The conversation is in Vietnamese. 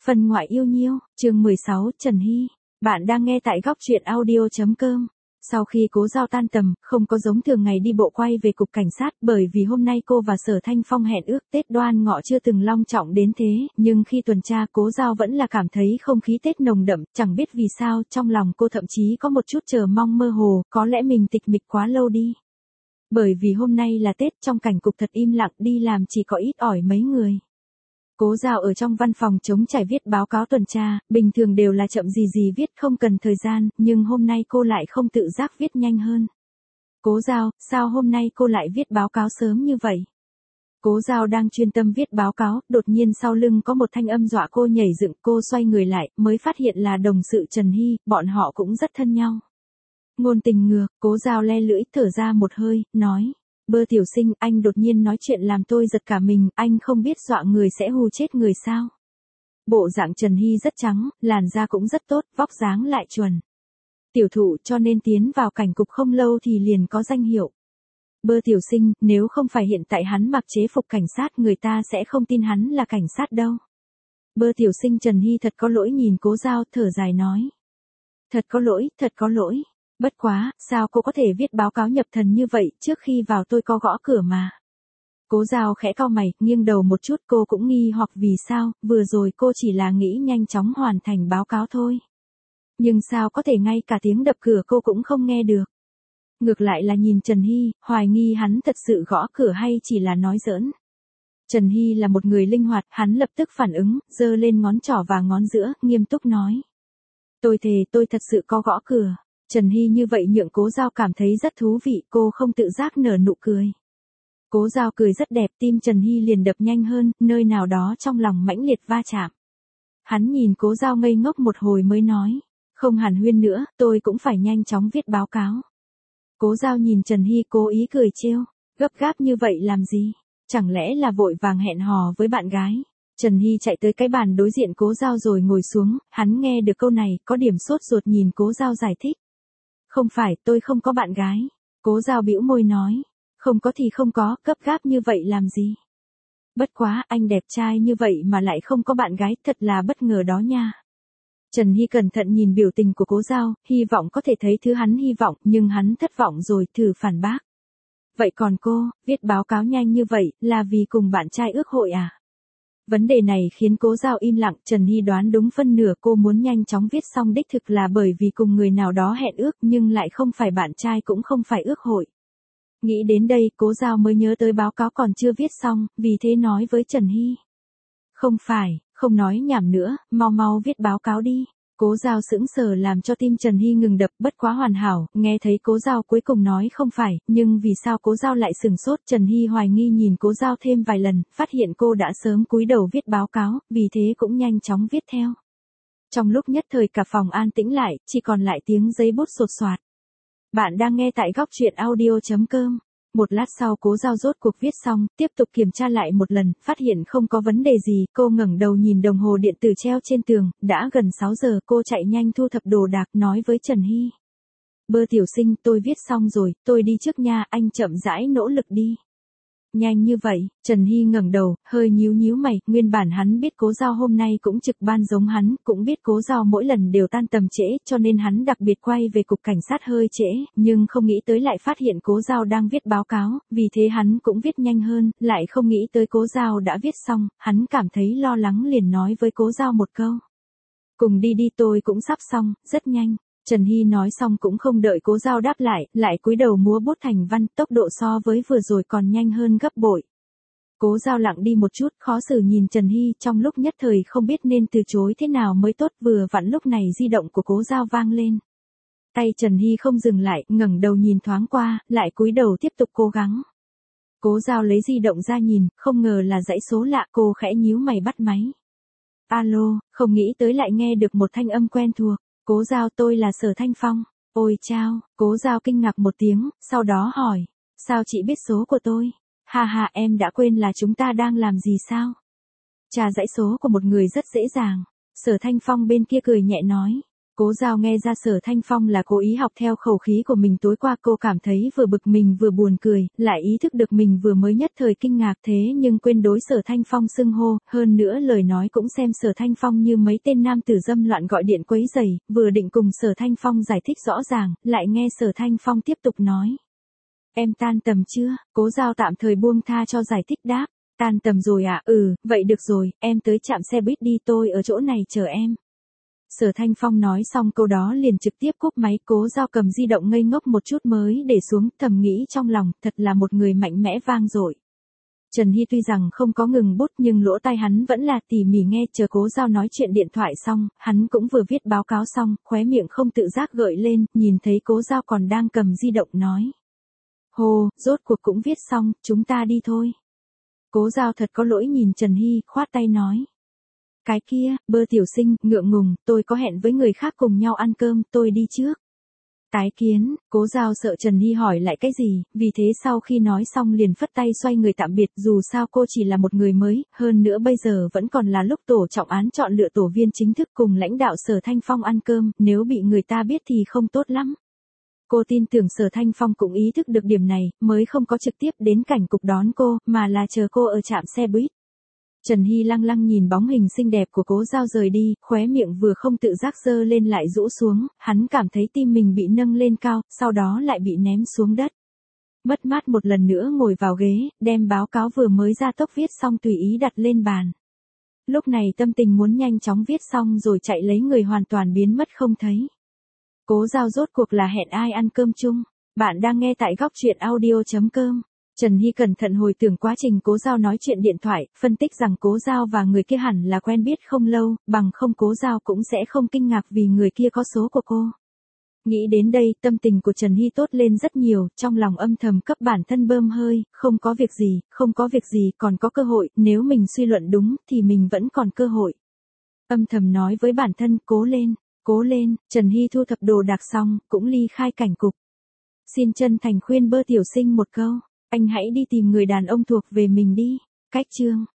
Phần ngoại yêu nhiêu, chương 16, Trần Hy. Bạn đang nghe tại góc truyện audio.com. Sau khi Cố Giao tan tầm, không có giống thường ngày đi bộ quay về cục cảnh sát, bởi vì hôm nay cô và Sở Thanh Phong hẹn ước Tết Đoan Ngọ chưa từng long trọng đến thế, nhưng khi tuần tra Cố Giao vẫn là cảm thấy không khí Tết nồng đậm, chẳng biết vì sao, trong lòng cô thậm chí có một chút chờ mong mơ hồ, có lẽ mình tịch mịch quá lâu đi. Bởi vì hôm nay là Tết, trong cảnh cục thật im lặng, đi làm chỉ có ít ỏi mấy người. Cố Giao ở trong văn phòng chống trải viết báo cáo tuần tra, bình thường đều là chậm gì viết không cần thời gian, nhưng hôm nay cô lại không tự giác viết nhanh hơn. Cố Giao, sao hôm nay cô lại viết báo cáo sớm như vậy? Cố Giao đang chuyên tâm viết báo cáo, đột nhiên sau lưng có một thanh âm dọa cô nhảy dựng, cô xoay người lại, mới phát hiện là đồng sự Trần Hy, bọn họ cũng rất thân nhau. Ngôn tình ngược, Cố Giao le lưỡi, thở ra một hơi, nói. Bơ tiểu sinh, anh đột nhiên nói chuyện làm tôi giật cả mình, anh không biết dọa người sẽ hù chết người sao. Bộ dạng Trần Hy rất trắng, làn da cũng rất tốt, vóc dáng lại chuẩn. Tiểu thụ cho nên tiến vào cảnh cục không lâu thì liền có danh hiệu. Bơ tiểu sinh, nếu không phải hiện tại hắn mặc chế phục cảnh sát người ta sẽ không tin hắn là cảnh sát đâu. Bơ tiểu sinh Trần Hy thật có lỗi nhìn Cố Giao thở dài nói. Thật có lỗi. Bất quá, sao cô có thể viết báo cáo nhập thần như vậy, trước khi vào tôi có gõ cửa mà. Cố Giao khẽ cau mày, nghiêng đầu một chút, cô cũng nghi hoặc vì sao, vừa rồi cô chỉ là nghĩ nhanh chóng hoàn thành báo cáo thôi. Nhưng sao có thể ngay cả tiếng đập cửa cô cũng không nghe được. Ngược lại là nhìn Trần Hy, hoài nghi hắn thật sự gõ cửa hay chỉ là nói giỡn. Trần Hy là một người linh hoạt, hắn lập tức phản ứng, giơ lên ngón trỏ và ngón giữa, nghiêm túc nói. Tôi thề tôi thật sự có gõ cửa. Trần Hy như vậy nhượng Cố Giao cảm thấy rất thú vị, cô không tự giác nở nụ cười. Cố Giao cười rất đẹp, tim Trần Hy liền đập nhanh hơn, nơi nào đó trong lòng mãnh liệt va chạm. Hắn nhìn Cố Giao ngây ngốc một hồi mới nói, không hàn huyên nữa, tôi cũng phải nhanh chóng viết báo cáo. Cố Giao nhìn Trần Hy cố ý cười trêu, gấp gáp như vậy làm gì, chẳng lẽ là vội vàng hẹn hò với bạn gái. Trần Hy chạy tới cái bàn đối diện Cố Giao rồi ngồi xuống, hắn nghe được câu này, có điểm sốt ruột nhìn Cố Giao giải thích. Không phải, tôi không có bạn gái. Cố Giao bĩu môi nói. Không có thì không có, gấp gáp như vậy làm gì? Bất quá, anh đẹp trai như vậy mà lại không có bạn gái, thật là bất ngờ đó nha. Trần Hy cẩn thận nhìn biểu tình của Cố Giao, hy vọng có thể thấy thứ hắn hy vọng, nhưng hắn thất vọng rồi, thử phản bác. Vậy còn cô, viết báo cáo nhanh như vậy, là vì cùng bạn trai ước hội à? Vấn đề này khiến Cố Giao im lặng, Trần Hy đoán đúng phân nửa cô muốn nhanh chóng viết xong đích thực là bởi vì cùng người nào đó hẹn ước nhưng lại không phải bạn trai cũng không phải ước hội. Nghĩ đến đây, Cố Giao mới nhớ tới báo cáo còn chưa viết xong, vì thế nói với Trần Hy. Không phải, không nói nhảm nữa, mau viết báo cáo đi. Cố Giao sững sờ làm cho tim Trần Hy ngừng đập, bất quá hoàn hảo, nghe thấy Cố Giao cuối cùng nói không phải, nhưng vì sao Cố Giao lại sừng sốt, Trần Hy hoài nghi nhìn Cố Giao thêm vài lần, phát hiện cô đã sớm cúi đầu viết báo cáo, vì thế cũng nhanh chóng viết theo. Trong lúc nhất thời cả phòng an tĩnh lại, chỉ còn lại tiếng giấy bút sột soạt. Bạn đang nghe tại góc truyện audio.com. Một lát sau Cố Giao rốt cuộc viết xong, tiếp tục kiểm tra lại một lần, phát hiện không có vấn đề gì, cô ngẩng đầu nhìn đồng hồ điện tử treo trên tường, đã gần 6 giờ, cô chạy nhanh thu thập đồ đạc, nói với Trần Hy. Bơ tiểu sinh, tôi viết xong rồi, tôi đi trước nha, anh chậm rãi nỗ lực đi. Nhanh như vậy, Trần Hy ngẩng đầu, hơi nhíu mày, nguyên bản hắn biết Cố Giao hôm nay cũng trực ban giống hắn, cũng biết Cố Giao mỗi lần đều tan tầm trễ, cho nên hắn đặc biệt quay về cục cảnh sát hơi trễ, nhưng không nghĩ tới lại phát hiện Cố Giao đang viết báo cáo, vì thế hắn cũng viết nhanh hơn, lại không nghĩ tới Cố Giao đã viết xong, hắn cảm thấy lo lắng liền nói với Cố Giao một câu. Cùng đi tôi cũng sắp xong, rất nhanh. Trần Hy nói xong cũng không đợi Cố Giao đáp lại cúi đầu múa bút thành văn, tốc độ so với vừa rồi còn nhanh hơn gấp bội. Cố Giao lặng đi một chút, khó xử nhìn Trần Hy, trong lúc nhất thời không biết nên từ chối thế nào mới tốt, vừa vặn lúc này di động của Cố Giao vang lên. Tay Trần Hy không dừng lại, ngẩng đầu nhìn thoáng qua, lại cúi đầu tiếp tục cố gắng. Cố Giao lấy di động ra nhìn, không ngờ là dãy số lạ, cô khẽ nhíu mày bắt máy. Alo, không nghĩ tới lại nghe được một thanh âm quen thuộc. Cố Giao, tôi là Sở Thanh Phong. Ôi chao, Cố Giao kinh ngạc một tiếng, sau đó hỏi. Sao chị biết số của tôi? Ha, em đã quên là chúng ta đang làm gì sao? Tra dãy số của một người rất dễ dàng. Sở Thanh Phong bên kia cười nhẹ nói. Cố Giao nghe ra Sở Thanh Phong là cố ý học theo khẩu khí của mình tối qua, cô cảm thấy vừa bực mình vừa buồn cười, lại ý thức được mình vừa mới nhất thời kinh ngạc thế nhưng quên đối Sở Thanh Phong xưng hô, hơn nữa lời nói cũng xem Sở Thanh Phong như mấy tên nam tử dâm loạn gọi điện quấy rầy, vừa định cùng Sở Thanh Phong giải thích rõ ràng, lại nghe Sở Thanh Phong tiếp tục nói. Em tan tầm chưa? Cố Giao tạm thời buông tha cho giải thích đáp. Tan tầm rồi à? Vậy được rồi, em tới trạm xe buýt đi, tôi ở chỗ này chờ em. Sở Thanh Phong nói xong câu đó liền trực tiếp cúp máy. Cố Giao cầm di động ngây ngốc một chút mới để xuống, thầm nghĩ trong lòng, thật là một người mạnh mẽ vang dội. Trần Hy tuy rằng không có ngừng bút nhưng lỗ tai hắn vẫn là tỉ mỉ nghe, chờ Cố Giao nói chuyện điện thoại xong, hắn cũng vừa viết báo cáo xong, khóe miệng không tự giác gợi lên, nhìn thấy Cố Giao còn đang cầm di động nói. Hồ, rốt cuộc cũng viết xong, chúng ta đi thôi. Cố Giao thật có lỗi nhìn Trần Hy, khoát tay nói. Cái kia, Bơ tiểu sinh, ngượng ngùng, tôi có hẹn với người khác cùng nhau ăn cơm, tôi đi trước. Tái kiến, Cố Giao sợ Trần Hy hỏi lại cái gì, vì thế sau khi nói xong liền phất tay xoay người tạm biệt, dù sao cô chỉ là một người mới, hơn nữa bây giờ vẫn còn là lúc tổ trọng án chọn lựa tổ viên chính thức cùng lãnh đạo Sở Thanh Phong ăn cơm, nếu bị người ta biết thì không tốt lắm. Cô tin tưởng Sở Thanh Phong cũng ý thức được điểm này, mới không có trực tiếp đến cảnh cục đón cô, mà là chờ cô ở trạm xe buýt. Trần Hy lăng lăng nhìn bóng hình xinh đẹp của Cố Giao rời đi, khóe miệng vừa không tự giác giơ lên lại rũ xuống, hắn cảm thấy tim mình bị nâng lên cao, sau đó lại bị ném xuống đất. Mất mát một lần nữa ngồi vào ghế, đem báo cáo vừa mới ra tốc viết xong tùy ý đặt lên bàn. Lúc này tâm tình muốn nhanh chóng viết xong rồi chạy lấy người hoàn toàn biến mất không thấy. Cố Giao rốt cuộc là hẹn ai ăn cơm chung? Bạn đang nghe tại góc truyện audio.com. Trần Hy cẩn thận hồi tưởng quá trình Cố Giao nói chuyện điện thoại, phân tích rằng Cố Giao và người kia hẳn là quen biết không lâu, bằng không Cố Giao cũng sẽ không kinh ngạc vì người kia có số của cô. Nghĩ đến đây, tâm tình của Trần Hy tốt lên rất nhiều, trong lòng âm thầm cấp bản thân bơm hơi, không có việc gì, còn có cơ hội, nếu mình suy luận đúng, thì mình vẫn còn cơ hội. Âm thầm nói với bản thân, cố lên, Trần Hy thu thập đồ đạc xong, cũng ly khai cảnh cục. Xin chân thành khuyên Bơ tiểu sinh một câu, anh hãy đi tìm người đàn ông thuộc về mình đi. Cách chương